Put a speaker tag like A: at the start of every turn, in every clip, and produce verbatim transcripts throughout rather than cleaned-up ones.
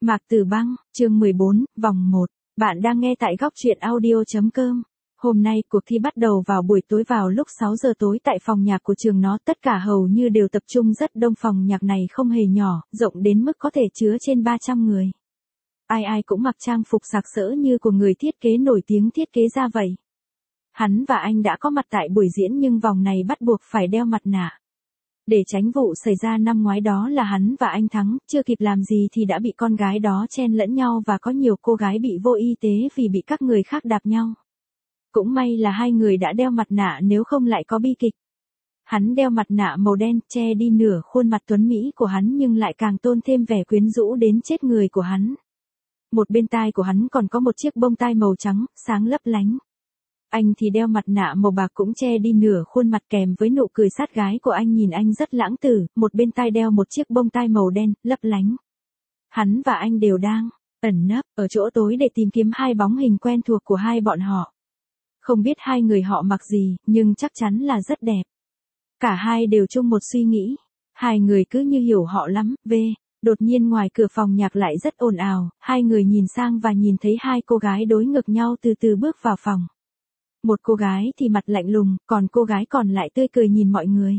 A: Mạc Tử Băng, chương mười bốn, vòng một. Bạn đang nghe tại góc truyện audio.com. Hôm nay cuộc thi bắt đầu vào buổi tối vào lúc sáu giờ tối tại phòng nhạc của trường nó. Tất cả hầu như đều tập trung rất đông, phòng nhạc này không hề nhỏ, rộng đến mức có thể chứa trên ba trăm người. Ai ai cũng mặc trang phục sặc sỡ như của người thiết kế nổi tiếng thiết kế ra vậy. Hắn và anh đã có mặt tại buổi diễn nhưng vòng này bắt buộc phải đeo mặt nạ. Để tránh vụ xảy ra năm ngoái đó là hắn và anh thắng, chưa kịp làm gì thì đã bị con gái đó chen lẫn nhau và có nhiều cô gái bị vô y tế vì bị các người khác đạp nhau. Cũng may là hai người đã đeo mặt nạ, nếu không lại có bi kịch. Hắn đeo mặt nạ màu đen che đi nửa khuôn mặt tuấn mỹ của hắn nhưng lại càng tôn thêm vẻ quyến rũ đến chết người của hắn. Một bên tai của hắn còn có một chiếc bông tai màu trắng, sáng lấp lánh. Anh thì đeo mặt nạ màu bạc cũng che đi nửa khuôn mặt kèm với nụ cười sát gái của anh nhìn anh rất lãng tử, một bên tai đeo một chiếc bông tai màu đen, lấp lánh. Hắn và anh đều đang ẩn nấp ở chỗ tối để tìm kiếm hai bóng hình quen thuộc của hai bọn họ. Không biết hai người họ mặc gì, nhưng chắc chắn là rất đẹp. Cả hai đều chung một suy nghĩ. Hai người cứ như hiểu họ lắm, v. Đột nhiên ngoài cửa phòng nhạc lại rất ồn ào, hai người nhìn sang và nhìn thấy hai cô gái đối ngược nhau từ từ bước vào phòng. Một cô gái thì mặt lạnh lùng, còn cô gái còn lại tươi cười nhìn mọi người.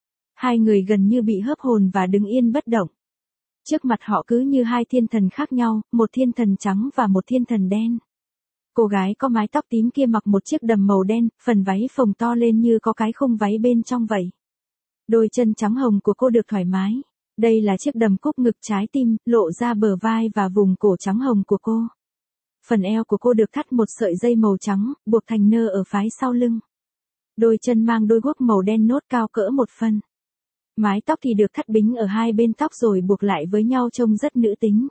A: Hai người gần như bị hớp hồn và đứng yên bất động. Trước mặt họ cứ như hai thiên thần khác nhau, một thiên thần trắng và một thiên thần đen. Cô gái có mái tóc tím kia mặc một chiếc đầm màu đen, phần váy phồng to lên như có cái khung váy bên trong vậy. Đôi chân trắng hồng của cô được thoải mái. Đây là chiếc đầm cúc ngực trái tim, lộ ra bờ vai và vùng cổ trắng hồng của cô. Phần eo của cô được thắt một sợi dây màu trắng, buộc thành nơ ở phái sau lưng. Đôi chân mang đôi guốc màu đen nốt cao cỡ một phân. Mái tóc thì được thắt bính ở hai bên tóc rồi buộc lại với nhau trông rất nữ tính.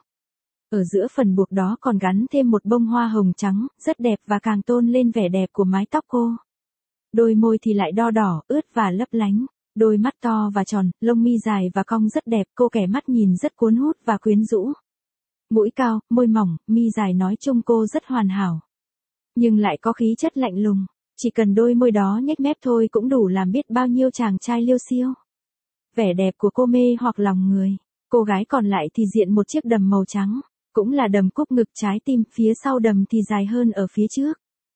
A: Ở giữa phần buộc đó còn gắn thêm một bông hoa hồng trắng, rất đẹp và càng tôn lên vẻ đẹp của mái tóc cô. Đôi môi thì lại đo đỏ, ướt và lấp lánh. Đôi mắt to và tròn, lông mi dài và cong rất đẹp, cô kẻ mắt nhìn rất cuốn hút và quyến rũ. Mũi cao, môi mỏng, mi dài nói chung cô rất hoàn hảo. Nhưng lại có khí chất lạnh lùng, chỉ cần đôi môi đó nhếch mép thôi cũng đủ làm biết bao nhiêu chàng trai liêu xiêu. Vẻ đẹp của cô mê hoặc lòng người. Cô gái còn lại thì diện một chiếc đầm màu trắng, cũng là đầm cúc ngực trái tim, phía sau đầm thì dài hơn ở phía trước.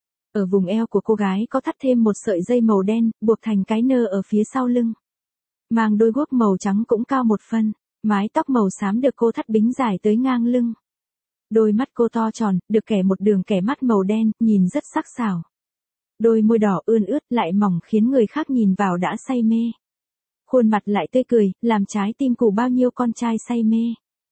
A: Ở vùng eo của cô gái có thắt thêm một sợi dây màu đen, buộc thành cái nơ ở phía sau lưng. Mang đôi guốc màu trắng cũng cao một phân. Mái tóc màu xám được cô thắt bính dài tới ngang lưng. Đôi mắt cô to tròn, được kẻ một đường kẻ mắt màu đen, nhìn rất sắc sảo. Đôi môi đỏ ươn ướt lại mỏng khiến người khác nhìn vào đã say mê. Khuôn mặt lại tươi cười, làm trái tim của bao nhiêu con trai say mê.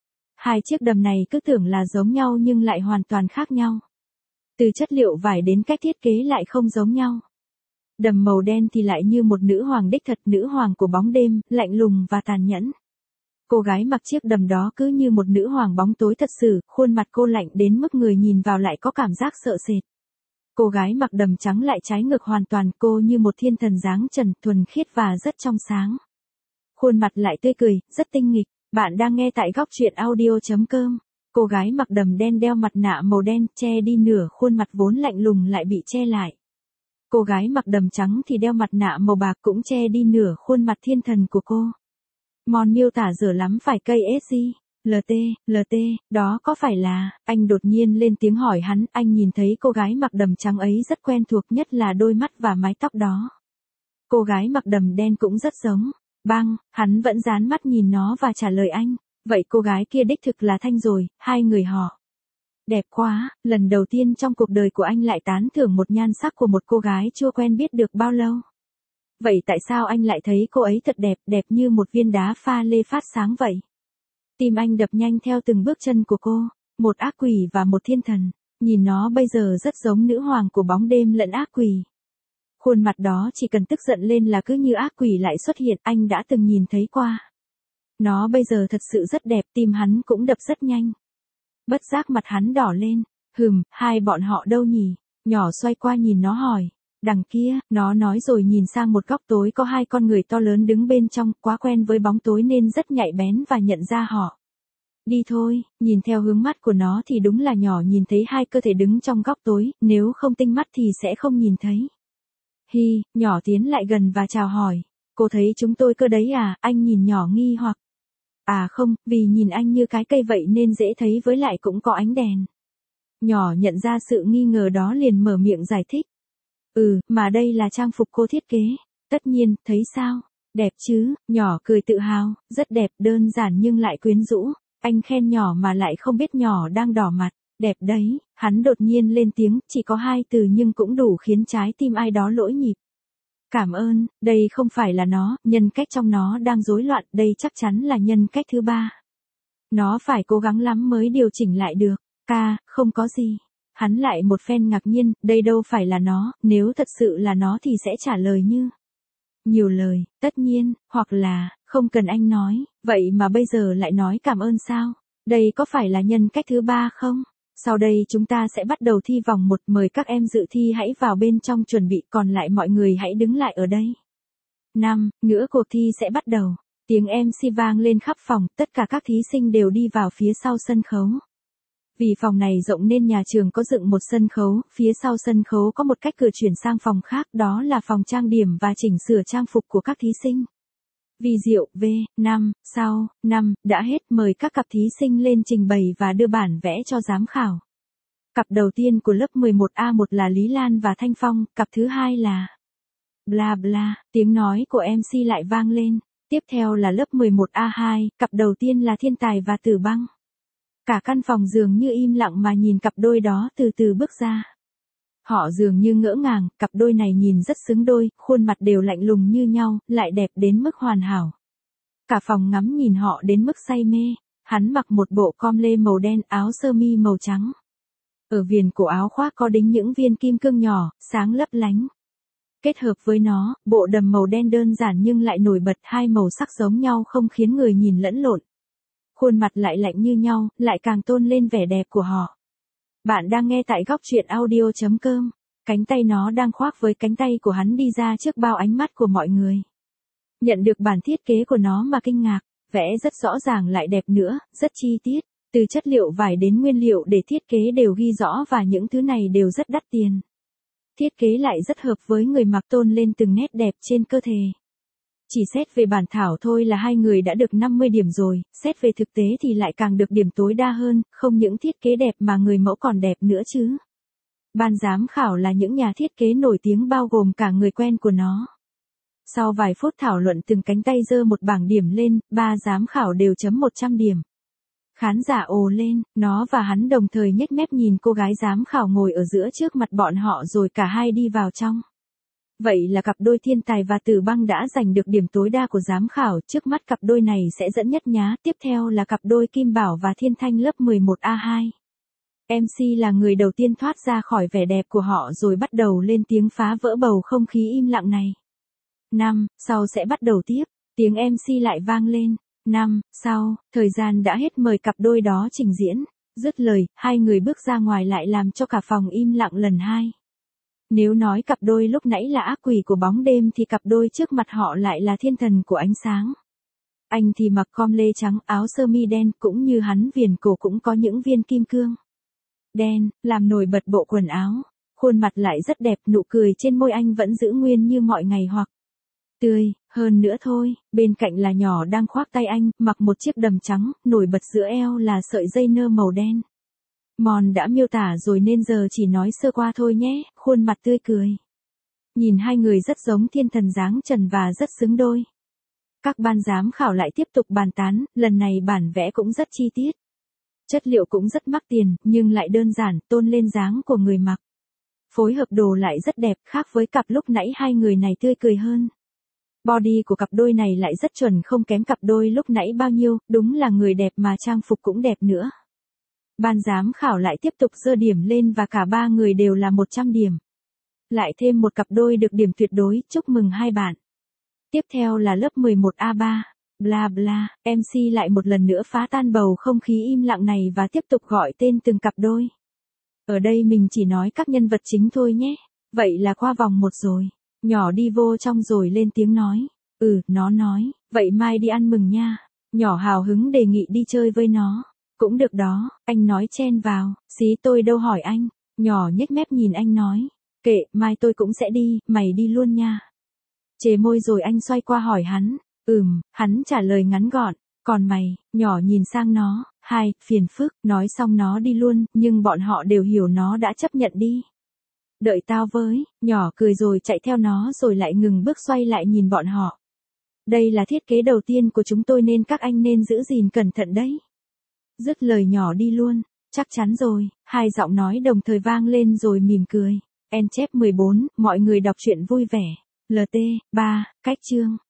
A: Hai chiếc đầm này cứ tưởng là giống nhau nhưng lại hoàn toàn khác nhau. Từ chất liệu vải đến cách thiết kế lại không giống nhau. Đầm màu đen thì lại như một nữ hoàng đích thật, nữ hoàng của bóng đêm, lạnh lùng và tàn nhẫn. Cô gái mặc chiếc đầm đó cứ như một nữ hoàng bóng tối thật sự, khuôn mặt cô lạnh đến mức người nhìn vào lại có cảm giác sợ sệt. Cô gái mặc đầm trắng lại trái ngược hoàn toàn, cô như một thiên thần dáng trần, thuần khiết và rất trong sáng. Khuôn mặt lại tươi cười, rất tinh nghịch. Bạn đang nghe tại góc truyện audio.com. Cô gái mặc đầm đen đeo mặt nạ màu đen, che đi nửa khuôn mặt vốn lạnh lùng lại bị che lại. Cô gái mặc đầm trắng thì đeo mặt nạ màu bạc cũng che đi nửa khuôn mặt thiên thần của cô. Mon miêu tả dở lắm phải cây ét giê, lờ tê, lờ tê, đó có phải là, anh đột nhiên lên tiếng hỏi hắn, anh nhìn thấy cô gái mặc đầm trắng ấy rất quen thuộc, nhất là đôi mắt và mái tóc đó. Cô gái mặc đầm đen cũng rất giống. Băng, hắn vẫn dán mắt nhìn nó và trả lời anh, vậy cô gái kia đích thực là Thanh rồi, hai người họ. Đẹp quá, lần đầu tiên trong cuộc đời của anh lại tán thưởng một nhan sắc của một cô gái chưa quen biết được bao lâu. Vậy tại sao anh lại thấy cô ấy thật đẹp, đẹp như một viên đá pha lê phát sáng vậy? Tim anh đập nhanh theo từng bước chân của cô, một ác quỷ và một thiên thần, nhìn nó bây giờ rất giống nữ hoàng của bóng đêm lẫn ác quỷ. Khuôn mặt đó chỉ cần tức giận lên là cứ như ác quỷ lại xuất hiện, anh đã từng nhìn thấy qua. Nó bây giờ thật sự rất đẹp, tim hắn cũng đập rất nhanh. Bất giác mặt hắn đỏ lên, hừm, hai bọn họ đâu nhỉ? Nhỏ xoay qua nhìn nó hỏi. Đằng kia, nó nói rồi nhìn sang một góc tối có hai con người to lớn đứng bên trong, quá quen với bóng tối nên rất nhạy bén và nhận ra họ. Đi thôi, nhìn theo hướng mắt của nó thì đúng là nhỏ nhìn thấy hai cơ thể đứng trong góc tối, nếu không tinh mắt thì sẽ không nhìn thấy. Hi, nhỏ tiến lại gần và chào hỏi. Cô thấy chúng tôi cơ đấy à, anh nhìn nhỏ nghi hoặc. À không, vì nhìn anh như cái cây vậy nên dễ thấy với lại cũng có ánh đèn. Nhỏ nhận ra sự nghi ngờ đó liền mở miệng giải thích. Ừ, mà đây là trang phục cô thiết kế. Tất nhiên, thấy sao? Đẹp chứ, nhỏ cười tự hào, rất đẹp, đơn giản nhưng lại quyến rũ. Anh khen nhỏ mà lại không biết nhỏ đang đỏ mặt. Đẹp đấy, hắn đột nhiên lên tiếng, chỉ có hai từ nhưng cũng đủ khiến trái tim ai đó lỗi nhịp. Cảm ơn, đây không phải là nó, nhân cách trong nó đang rối loạn, đây chắc chắn là nhân cách thứ ba. Nó phải cố gắng lắm mới điều chỉnh lại được. Ca, không có gì. Hắn lại một phen ngạc nhiên, đây đâu phải là nó, nếu thật sự là nó thì sẽ trả lời như. Nhiều lời, tất nhiên, hoặc là, không cần anh nói, vậy mà bây giờ lại nói cảm ơn sao? Đây có phải là nhân cách thứ ba không? Sau đây chúng ta sẽ bắt đầu thi vòng một, mời các em dự thi hãy vào bên trong chuẩn bị, còn lại mọi người hãy đứng lại ở đây. năm. Nữa cuộc thi sẽ bắt đầu. Tiếng em xê vang lên khắp phòng, tất cả các thí sinh đều đi vào phía sau sân khấu. Vì phòng này rộng nên nhà trường có dựng một sân khấu, phía sau sân khấu có một cách cửa chuyển sang phòng khác, đó là phòng trang điểm và chỉnh sửa trang phục của các thí sinh. Vì diệu, V, năm, sau, năm, đã hết, mời các cặp thí sinh lên trình bày và đưa bản vẽ cho giám khảo. Cặp đầu tiên của lớp mười một A một là Lý Lan và Thanh Phong, cặp thứ hai là... Bla bla, tiếng nói của em xê lại vang lên. Tiếp theo là lớp mười một A hai, cặp đầu tiên là Thiên Tài và Tử Băng. Cả căn phòng dường như im lặng mà nhìn cặp đôi đó từ từ bước ra. Họ dường như ngỡ ngàng, cặp đôi này nhìn rất xứng đôi, khuôn mặt đều lạnh lùng như nhau, lại đẹp đến mức hoàn hảo. Cả phòng ngắm nhìn họ đến mức say mê. Hắn mặc một bộ com lê màu đen, áo sơ mi màu trắng. Ở viền cổ áo khoác có đính những viên kim cương nhỏ, sáng lấp lánh. Kết hợp với nó, bộ đầm màu đen đơn giản nhưng lại nổi bật, hai màu sắc giống nhau không khiến người nhìn lẫn lộn. Khuôn mặt lại lạnh như nhau, lại càng tôn lên vẻ đẹp của họ. Bạn đang nghe tại góc truyện audio chấm com. Cánh tay nó đang khoác với cánh tay của hắn đi ra trước bao ánh mắt của mọi người. Nhận được bản thiết kế của nó mà kinh ngạc, vẽ rất rõ ràng lại đẹp nữa, rất chi tiết. Từ chất liệu vải đến nguyên liệu để thiết kế đều ghi rõ và những thứ này đều rất đắt tiền. Thiết kế lại rất hợp với người mặc, tôn lên từng nét đẹp trên cơ thể. Chỉ xét về bản thảo thôi là hai người đã được năm mươi điểm rồi, xét về thực tế thì lại càng được điểm tối đa hơn, không những thiết kế đẹp mà người mẫu còn đẹp nữa chứ. Ban giám khảo là những nhà thiết kế nổi tiếng bao gồm cả người quen của nó. Sau vài phút thảo luận từng cánh tay giơ một bảng điểm lên, ba giám khảo đều chấm một trăm điểm. Khán giả ồ lên, nó và hắn đồng thời nhếch mép nhìn cô gái giám khảo ngồi ở giữa trước mặt bọn họ rồi cả hai đi vào trong. Vậy là cặp đôi Thiên Tài và Tử Băng đã giành được điểm tối đa của giám khảo, trước mắt cặp đôi này sẽ dẫn nhất nhá, tiếp theo là cặp đôi Kim Bảo và Thiên Thanh lớp mười một A hai. em xê là người đầu tiên thoát ra khỏi vẻ đẹp của họ rồi bắt đầu lên tiếng phá vỡ bầu không khí im lặng này. Năm, sau sẽ bắt đầu tiếp, tiếng em xê lại vang lên. Năm, sau, thời gian đã hết, mời cặp đôi đó trình diễn. Dứt lời, hai người bước ra ngoài lại làm cho cả phòng im lặng lần hai. Nếu nói cặp đôi lúc nãy là ác quỷ của bóng đêm thì cặp đôi trước mặt họ lại là thiên thần của ánh sáng. Anh thì mặc com lê trắng, áo sơ mi đen, cũng như hắn viền cổ cũng có những viên kim cương đen, làm nổi bật bộ quần áo. Khuôn mặt lại rất đẹp, nụ cười trên môi anh vẫn giữ nguyên như mọi ngày hoặc tươi hơn nữa thôi. Bên cạnh là nhỏ đang khoác tay anh, mặc một chiếc đầm trắng, nổi bật giữa eo là sợi dây nơ màu đen. Mòn đã miêu tả rồi nên giờ chỉ nói sơ qua thôi nhé, khuôn mặt tươi cười. Nhìn hai người rất giống thiên thần dáng trần và rất xứng đôi. Các ban giám khảo lại tiếp tục bàn tán, lần này bản vẽ cũng rất chi tiết. Chất liệu cũng rất mắc tiền, nhưng lại đơn giản, tôn lên dáng của người mặc. Phối hợp đồ lại rất đẹp, khác với cặp lúc nãy hai người này tươi cười hơn. Body của cặp đôi này lại rất chuẩn, không kém cặp đôi lúc nãy bao nhiêu, đúng là người đẹp mà trang phục cũng đẹp nữa. Ban giám khảo lại tiếp tục giơ điểm lên và cả ba người đều là một trăm điểm. Lại thêm một cặp đôi được điểm tuyệt đối, chúc mừng hai bạn. Tiếp theo là lớp mười một A ba. Bla bla, em xê lại một lần nữa phá tan bầu không khí im lặng này và tiếp tục gọi tên từng cặp đôi. Ở đây mình chỉ nói các nhân vật chính thôi nhé. Vậy là qua vòng một rồi. Nhỏ đi vô trong rồi lên tiếng nói. Ừ, nó nói, vậy mai đi ăn mừng nha. Nhỏ hào hứng đề nghị đi chơi với nó. Cũng được đó, anh nói chen vào, xí tôi đâu hỏi anh. Nhỏ nhếch mép nhìn anh nói. Kệ, mai tôi cũng sẽ đi, mày đi luôn nha. Chề môi rồi anh xoay qua hỏi hắn. Ừm, hắn trả lời ngắn gọn. Còn mày, nhỏ nhìn sang nó, hai, phiền phức, nói xong nó đi luôn, nhưng bọn họ đều hiểu nó đã chấp nhận đi. Đợi tao với, nhỏ cười rồi chạy theo nó rồi lại ngừng bước xoay lại nhìn bọn họ. Đây là thiết kế đầu tiên của chúng tôi nên các anh nên giữ gìn cẩn thận đấy. Dứt lời nhỏ đi luôn, chắc chắn rồi, hai giọng nói đồng thời vang lên rồi mỉm cười. En chép mười bốn, mọi người đọc truyện vui vẻ. lờ tê, ba, cách chương.